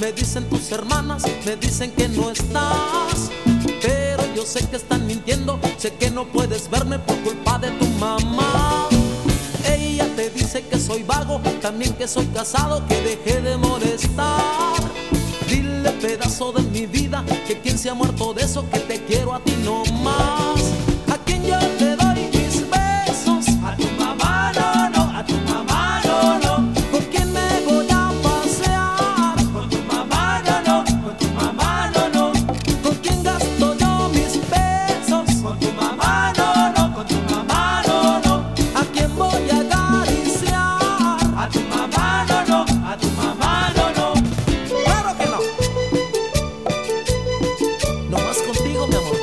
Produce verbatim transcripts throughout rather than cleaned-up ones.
me dicen tus hermanas, me dicen que no estás. Pero yo sé que están mintiendo, sé que no puedes verme por culpa de tu mamá. Ella te dice que soy vago, también que soy casado, que dejé de molestar. Dile, pedazo de mi vida, que quien se ha muerto de eso, que te quiero a ti no más. A quien yo le doy mis besos, a tu mamá no, no, a tu mamá no, no. ¿con quién me voy a pasear? Con tu mamá no, no, con tu mamá no, no. ¿Con quién gasto yo mis pesos? Con tu mamá no, no, con tu mamá no, no. ¿A quién voy a acariciar? A tu mamá no, no, a tu mamá no, no. ¡Claro que no! No más contigo, mi amor.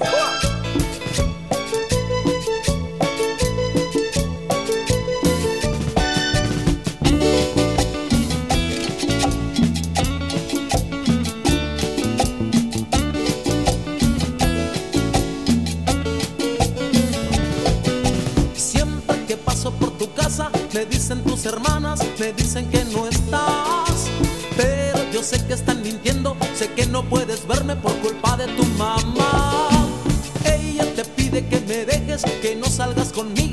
Siempre que paso por tu casa, me dicen tus hermanas, me dicen que no estás. Pero yo sé que están mintiendo, sé que no puedes verme por culpa de tu mamá. Ella te pide que me dejes, que no salgas conmigo,